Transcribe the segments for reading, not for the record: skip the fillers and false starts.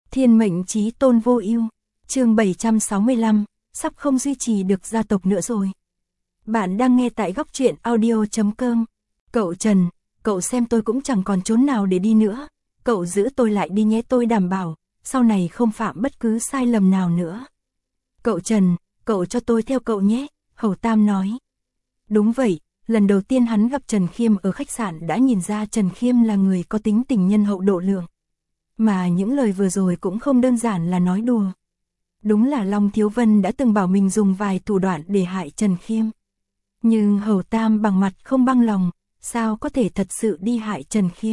Thiên mệnh chí tôn vô ưu, chương 765, sắp không duy trì được gia tộc nữa rồi. Bạn đang nghe tại góc truyện audio.com. Cậu Trần, cậu xem tôi cũng chẳng còn chốn nào để đi nữa. Cậu giữ tôi lại đi nhé, tôi đảm bảo, sau này không phạm bất cứ sai lầm nào nữa. Cậu Trần, cậu cho tôi theo cậu nhé, Hầu Tam nói. Đúng vậy, lần đầu tiên hắn gặp Trần Khiêm ở khách sạn đã nhìn ra Trần Khiêm là người có tính tình nhân hậu độ lượng. Mà những lời vừa rồi cũng không đơn giản là nói đùa. Đúng là Long Thiếu Vân đã từng bảo mình dùng vài thủ đoạn để hại Trần Khiêm. Nhưng Hầu Tam bằng mặt không bằng lòng, sao có thể thật sự đi hại Trần Khiêm.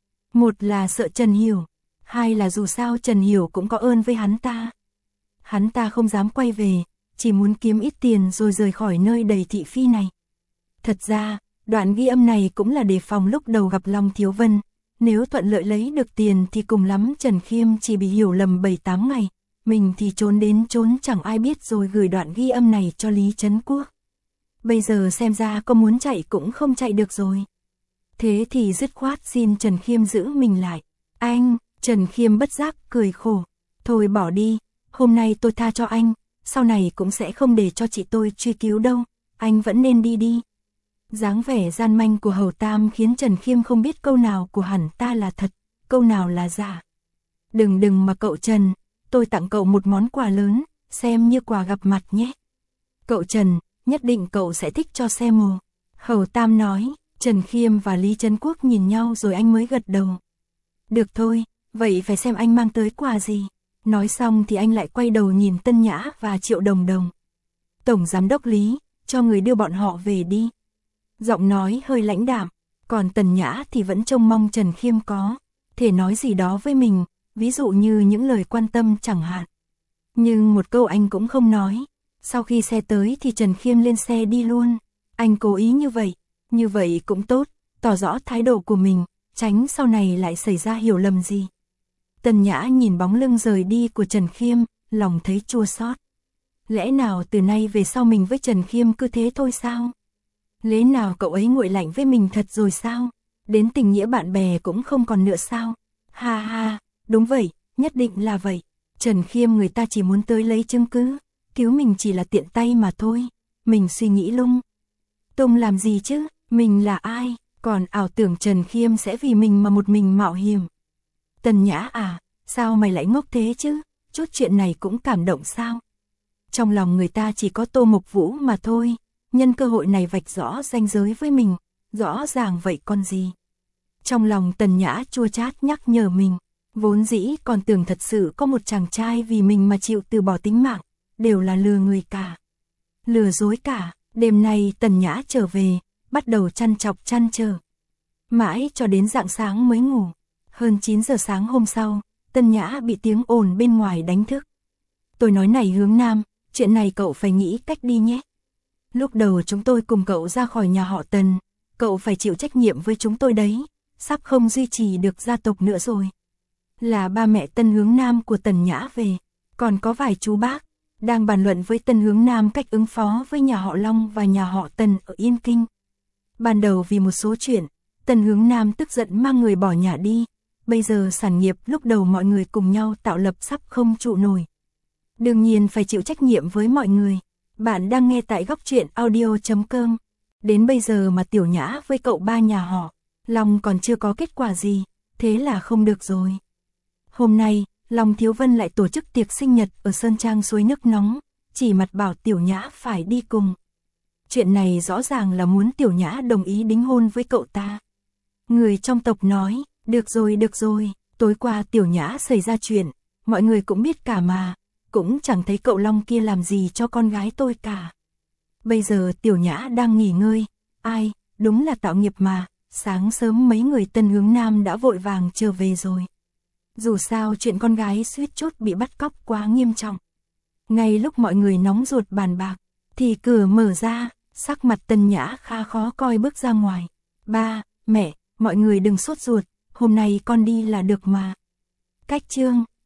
Một là sợ Trần Hiểu, hai là dù sao Trần Hiểu cũng có ơn với hắn ta. Hắn ta không dám quay về, chỉ muốn kiếm ít tiền rồi rời khỏi nơi đầy thị phi này. Thật ra, đoạn ghi âm này cũng là đề phòng lúc đầu gặp Long Thiếu Vân. Nếu thuận lợi lấy được tiền thì cùng lắm Trần Khiêm chỉ bị hiểu lầm 7-8 ngày. Mình thì trốn đến trốn chẳng ai biết rồi gửi đoạn ghi âm này cho Lý Trấn Quốc. Bây giờ xem ra có muốn chạy cũng không chạy được rồi. Thế thì dứt khoát xin Trần Khiêm giữ mình lại. Anh, Trần Khiêm bất giác cười khổ. Thôi bỏ đi, hôm nay tôi tha cho anh, sau này cũng sẽ không để cho chị tôi truy cứu đâu, anh vẫn nên đi đi. Dáng vẻ gian manh của Hầu Tam khiến Trần Khiêm không biết câu nào của hắn ta là thật, câu nào là giả. Đừng mà cậu Trần, tôi tặng cậu một món quà lớn, xem như quà gặp mặt nhé. Cậu Trần, nhất định cậu sẽ thích cho xem mồ. Hầu Tam nói. Trần Khiêm và Lý Trấn Quốc nhìn nhau rồi anh mới gật đầu. Được thôi, vậy phải xem anh mang tới quà gì. Nói xong thì anh lại quay đầu nhìn Tân Nhã và Triệu Đồng Đồng. Tổng Giám đốc Lý, cho người đưa bọn họ về đi. Giọng nói hơi lãnh đạm, còn Tần Nhã thì vẫn trông mong Trần Khiêm có thể nói gì đó với mình, ví dụ như những lời quan tâm chẳng hạn. Nhưng một câu anh cũng không nói. Sau khi xe tới thì Trần Khiêm lên xe đi luôn. Anh cố ý như vậy cũng tốt, tỏ rõ thái độ của mình, tránh sau này lại xảy ra hiểu lầm gì. Tần Nhã nhìn bóng lưng rời đi của Trần Khiêm, lòng thấy chua xót. Lẽ nào từ nay về sau mình với Trần Khiêm cứ thế thôi sao? Lẽ nào cậu ấy nguội lạnh với mình thật rồi sao? Đến tình nghĩa bạn bè cũng không còn nữa sao? Ha ha, đúng vậy, nhất định là vậy. Trần Khiêm người ta chỉ muốn tới lấy chứng cứ, cứu mình chỉ là tiện tay mà thôi. Mình suy nghĩ lung tung làm gì chứ? Mình là ai? Còn ảo tưởng Trần Khiêm sẽ vì mình mà một mình mạo hiểm. Tần Nhã à, sao mày lại ngốc thế chứ? Chút chuyện này cũng cảm động sao? Trong lòng người ta chỉ có Tô Mộc Vũ mà thôi. Nhân cơ hội này vạch rõ ranh giới với mình. Rõ ràng vậy con gì? Trong lòng Tần Nhã chua chát nhắc nhở mình. Vốn dĩ còn tưởng thật sự có một chàng trai vì mình mà chịu từ bỏ tính mạng. Đều là lừa người cả. Lừa dối cả. Đêm nay Tần Nhã trở về, bắt đầu chăn trở. Mãi cho đến rạng sáng mới ngủ. Hơn 9 giờ sáng hôm sau, Tần Nhã bị tiếng ồn bên ngoài đánh thức. Tôi nói này Hướng Nam, chuyện này cậu phải nghĩ cách đi nhé. Lúc đầu chúng tôi cùng cậu ra khỏi nhà họ Tần, cậu phải chịu trách nhiệm với chúng tôi đấy, sắp không duy trì được gia tộc nữa rồi. Là ba mẹ Tân Hướng Nam của Tần Nhã về, còn có vài chú bác đang bàn luận với Tân Hướng Nam cách ứng phó với nhà họ Long và nhà họ Tần ở Yên Kinh. Ban đầu vì một số chuyện, Tân Hướng Nam tức giận mang người bỏ nhà đi. Bây giờ sản nghiệp lúc đầu mọi người cùng nhau tạo lập sắp không trụ nổi. Đương nhiên phải chịu trách nhiệm với mọi người. Bạn đang nghe tại góc truyện audio.com. Đến bây giờ mà Tiểu Nhã với cậu ba nhà họ Long còn chưa có kết quả gì, thế là không được rồi. Hôm nay, Long Thiếu Vân lại tổ chức tiệc sinh nhật ở Sơn Trang suối nước nóng, chỉ mặt bảo Tiểu Nhã phải đi cùng. Chuyện này rõ ràng là muốn Tiểu Nhã đồng ý đính hôn với cậu ta. Người trong tộc nói, được rồi, tối qua Tiểu Nhã xảy ra chuyện, mọi người cũng biết cả mà, cũng chẳng thấy cậu Long kia làm gì cho con gái tôi cả. Bây giờ Tiểu Nhã đang nghỉ ngơi, ai, đúng là tạo nghiệp mà, sáng sớm mấy người Tân Hướng Nam đã vội vàng trở về rồi. Dù sao chuyện con gái suýt chút bị bắt cóc quá nghiêm trọng. Ngay lúc mọi người nóng ruột bàn bạc, thì cửa mở ra, sắc mặt Tần Nhã khá khó coi bước ra ngoài. Ba, mẹ, mọi người đừng sốt ruột, hôm nay con đi là được mà. Cách chương